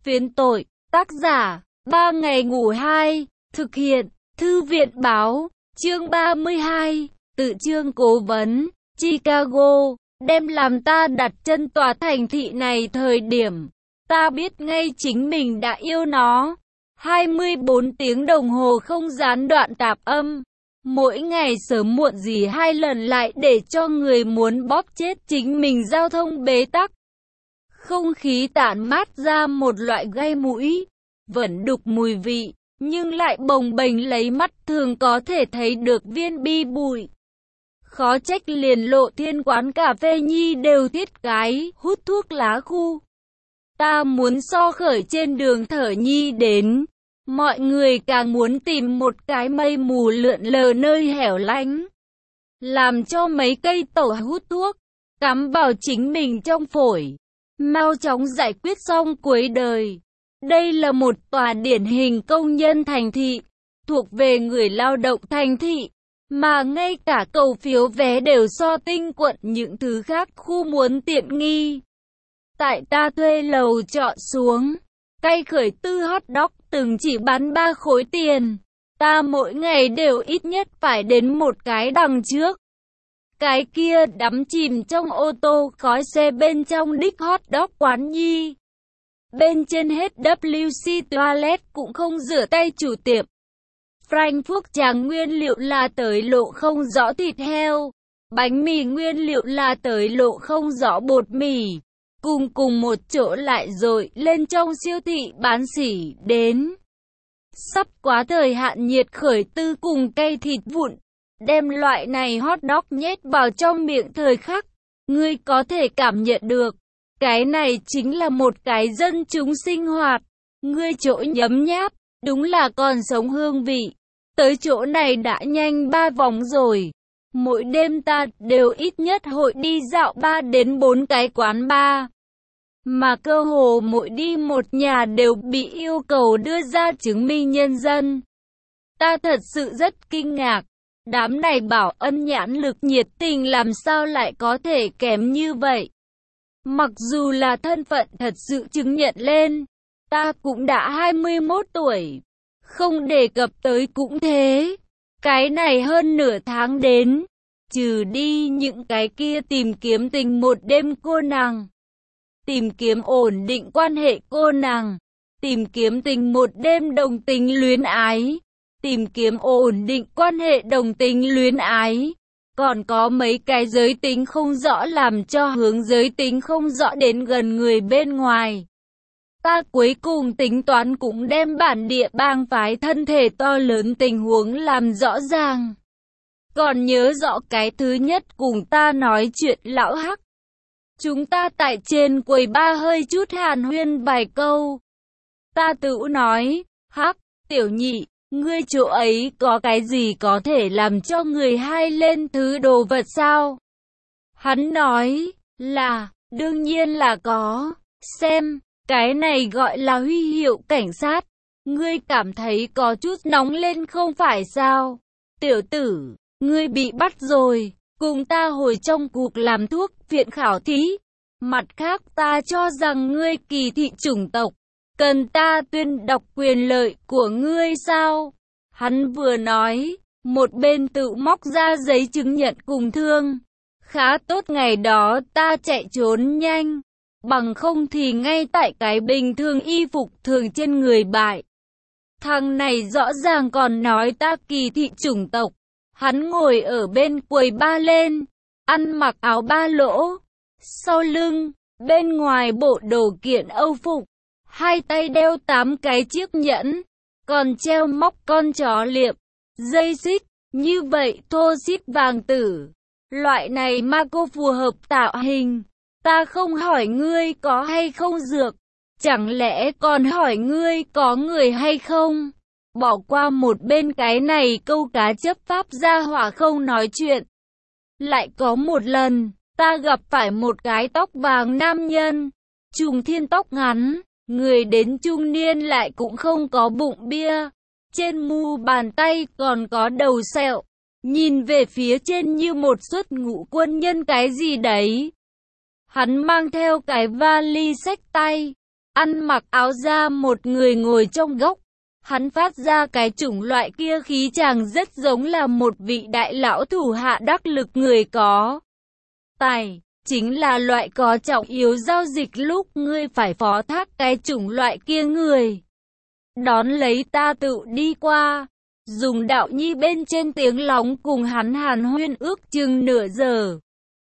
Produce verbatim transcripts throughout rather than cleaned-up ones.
Phiến tội, tác giả, ba ngày ngủ hai, thực hiện, Thư viện báo, chương ba mươi hai, tự chương cố vấn, Chicago, đem làm ta đặt chân tòa thành thị này thời điểm, ta biết ngay chính mình đã yêu nó. hai mươi bốn tiếng đồng hồ không gián đoạn tạp âm, mỗi ngày sớm muộn gì hai lần lại để cho người muốn bóp chết chính mình giao thông bế tắc. Không khí tản mát ra một loại gây mũi, vẫn đục mùi vị, nhưng lại bồng bềnh lấy mắt thường có thể thấy được viên bi bụi. Khó trách liền lộ thiên quán cà phê nhi đều thiết cái hút thuốc lá khu. Ta muốn so khởi trên đường thở nhi đến, mọi người càng muốn tìm một cái mây mù lượn lờ nơi hẻo lánh, làm cho mấy cây tẩu hút thuốc, cắm vào chính mình trong phổi, mau chóng giải quyết xong cuối đời. Đây là một tòa điển hình công nhân thành thị, thuộc về người lao động thành thị, mà ngay cả cầu phiếu vé đều so tinh quận những thứ khác khu muốn tiện nghi. Tại ta thuê lầu trọ xuống, cây khởi tư hot dog từng chỉ bán ba khối tiền, ta mỗi ngày đều ít nhất phải đến một cái đằng trước. Cái kia đắm chìm trong ô tô khói xe bên trong đích hot dog quán nhi. Bên trên hết vê xê toilet cũng không rửa tay chủ tiệm. Frankfurt tràng nguyên liệu là tới lộ không rõ thịt heo. Bánh mì nguyên liệu là tới lộ không rõ bột mì. Cùng cùng một chỗ lại rồi lên trong siêu thị bán sỉ đến. Sắp quá thời hạn nhiệt khởi tư cùng cây thịt vụn. Đem loại này hot dog nhét vào trong miệng thời khắc. Ngươi có thể cảm nhận được. Cái này chính là một cái dân chúng sinh hoạt. Ngươi chỗ nhấm nháp, đúng là còn sống hương vị. Tới chỗ này đã nhanh ba vòng rồi. Mỗi đêm ta đều ít nhất hội đi dạo ba đến bốn cái quán bar. Mà cơ hồ mỗi đi một nhà đều bị yêu cầu đưa ra chứng minh nhân dân. Ta thật sự rất kinh ngạc. Đám này bảo ân nhãn lực nhiệt tình làm sao lại có thể kém như vậy. Mặc dù là thân phận thật sự chứng nhận lên, ta cũng đã hai mươi mốt tuổi, không đề cập tới cũng thế. Cái này hơn nửa tháng đến, trừ đi những cái kia tìm kiếm tình một đêm cô nàng, tìm kiếm ổn định quan hệ cô nàng, tìm kiếm tình một đêm đồng tình luyến ái, tìm kiếm ổn định quan hệ đồng tình luyến ái. Còn có mấy cái giới tính không rõ làm cho hướng giới tính không rõ đến gần người bên ngoài. Ta cuối cùng tính toán cũng đem bản địa bang phái thân thể to lớn tình huống làm rõ ràng. Còn nhớ rõ cái thứ nhất cùng ta nói chuyện lão Hắc. Chúng ta tại trên quầy ba hơi chút hàn huyên vài câu. Ta tự nói, Hắc, tiểu nhị. Ngươi chỗ ấy có cái gì có thể làm cho người hai lên thứ đồ vật sao? Hắn nói là, đương nhiên là có. Xem, cái này gọi là huy hiệu cảnh sát. Ngươi cảm thấy có chút nóng lên không phải sao? Tiểu tử, ngươi bị bắt rồi. Cùng ta hồi trong cuộc làm thuốc viện khảo thí. Mặt khác ta cho rằng ngươi kỳ thị chủng tộc. Cần ta tuyên đọc quyền lợi của ngươi sao? Hắn vừa nói, một bên tự móc ra giấy chứng nhận cùng thương. Khá tốt ngày đó ta chạy trốn nhanh, bằng không thì ngay tại cái bình thường y phục thường trên người bại. Thằng này rõ ràng còn nói ta kỳ thị chủng tộc. Hắn ngồi ở bên quầy ba lên, ăn mặc áo ba lỗ, sau lưng, bên ngoài bộ đồ kiện Âu phục. Hai tay đeo tám cái chiếc nhẫn, còn treo móc con chó liệp, dây xích, như vậy thô xít vàng tử. Loại này mà cô phù hợp tạo hình. Ta không hỏi ngươi có hay không dược, chẳng lẽ còn hỏi ngươi có người hay không? Bỏ qua một bên cái này câu cá chấp pháp gia hỏa không nói chuyện. Lại có một lần, ta gặp phải một cái tóc vàng nam nhân, trùng thiên tóc ngắn. Người đến trung niên lại cũng không có bụng bia, trên mu bàn tay còn có đầu sẹo, nhìn về phía trên như một suất ngũ quân nhân cái gì đấy. Hắn mang theo cái vali xách tay, ăn mặc áo da một người ngồi trong góc. Hắn phát ra cái chủng loại kia khí chàng rất giống là một vị đại lão thủ hạ đắc lực người có tài, chính là loại có trọng yếu giao dịch lúc ngươi phải phó thác cái chủng loại kia người. Đón lấy ta tự đi qua, dùng đạo nhi bên trên tiếng lóng cùng hắn hàn huyên ước chừng nửa giờ.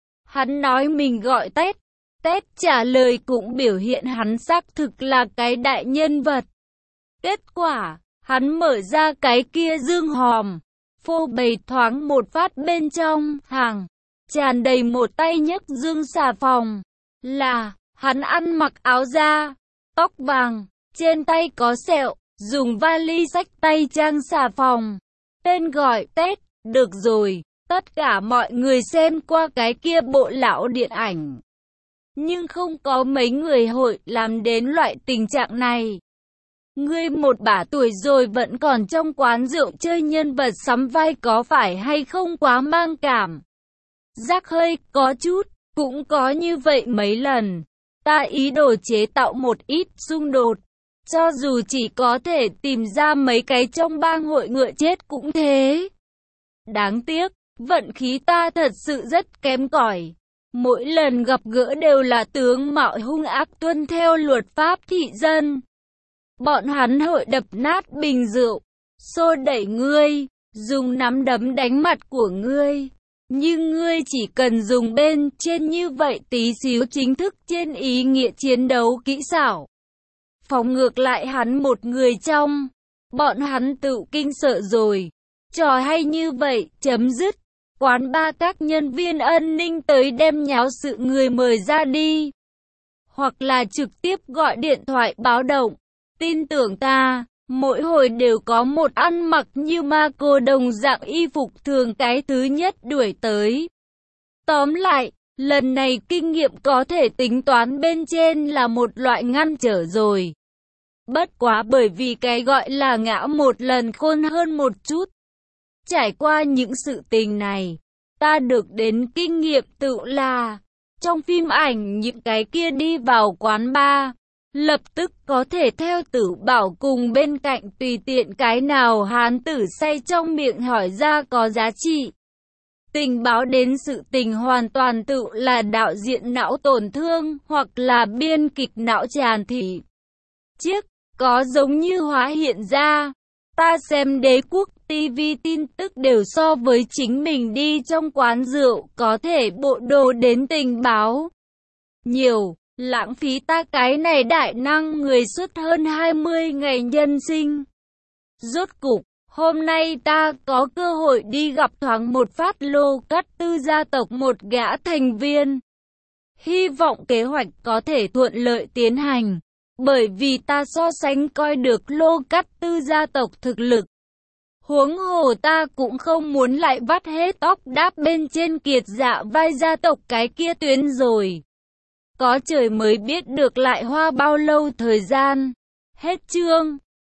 Hắn nói mình gọi Tết, Tết trả lời cũng biểu hiện hắn xác thực là cái đại nhân vật. Kết quả, hắn mở ra cái kia dương hòm, phô bày thoáng một phát bên trong hàng, tràn đầy một tay nhấc dương xà phòng. Là, hắn ăn mặc áo da, tóc vàng, trên tay có sẹo, dùng vali xách tay trang xà phòng. Tên gọi Tết, được rồi, tất cả mọi người xem qua cái kia bộ lão điện ảnh. Nhưng không có mấy người hội làm đến loại tình trạng này. Ngươi một bả tuổi rồi vẫn còn trong quán rượu chơi nhân vật sắm vai có phải hay không quá mang cảm? Giác hơi có chút, cũng có như vậy mấy lần. Ta ý đồ chế tạo một ít xung đột. Cho dù chỉ có thể tìm ra mấy cái trong bang hội ngựa chết cũng thế. Đáng tiếc, vận khí ta thật sự rất kém cỏi. Mỗi lần gặp gỡ đều là tướng mạo hung ác tuân theo luật pháp thị dân. Bọn hắn hội đập nát bình rượu, xô đẩy ngươi, dùng nắm đấm đánh mặt của ngươi. Nhưng ngươi chỉ cần dùng bên trên như vậy tí xíu chính thức trên ý nghĩa chiến đấu kỹ xảo. Phóng ngược lại hắn một người trong, bọn hắn tự kinh sợ rồi. Trò hay như vậy, chấm dứt. Quán ba các nhân viên an ninh tới đem nháo sự người mời ra đi. Hoặc là trực tiếp gọi điện thoại báo động. Tin tưởng ta, mỗi hồi đều có một ăn mặc như ma cô đồng dạng y phục thường cái thứ nhất đuổi tới. Tóm lại, lần này kinh nghiệm có thể tính toán bên trên là một loại ngăn trở rồi. Bất quá bởi vì cái gọi là ngã một lần khôn hơn một chút. Trải qua những sự tình này, ta được đến kinh nghiệm tự là, trong phim ảnh những cái kia đi vào quán bar, lập tức có thể theo Tử Bảo cùng bên cạnh tùy tiện cái nào hán tử say trong miệng hỏi ra có giá trị. Tình báo đến sự tình hoàn toàn tự là đạo diễn não tổn thương hoặc là biên kịch não tràn thị. Chiếc, có giống như hóa hiện ra. Ta xem Đế Quốc ti vi tin tức đều so với chính mình đi trong quán rượu có thể bộ đồ đến tình báo. Nhiều, lãng phí ta cái này đại năng người suốt hơn hai mươi ngày nhân sinh. Rốt cục, hôm nay ta có cơ hội đi gặp thoáng một phát Lô Cát Tư gia tộc một gã thành viên. Hy vọng kế hoạch có thể thuận lợi tiến hành, bởi vì ta so sánh coi được Lô Cát Tư gia tộc thực lực. Huống hồ ta cũng không muốn lại vắt hết tóc đáp bên trên kiệt dạ vai gia tộc cái kia tuyến rồi. Có trời mới biết được lại hoa bao lâu thời gian. Hết chương.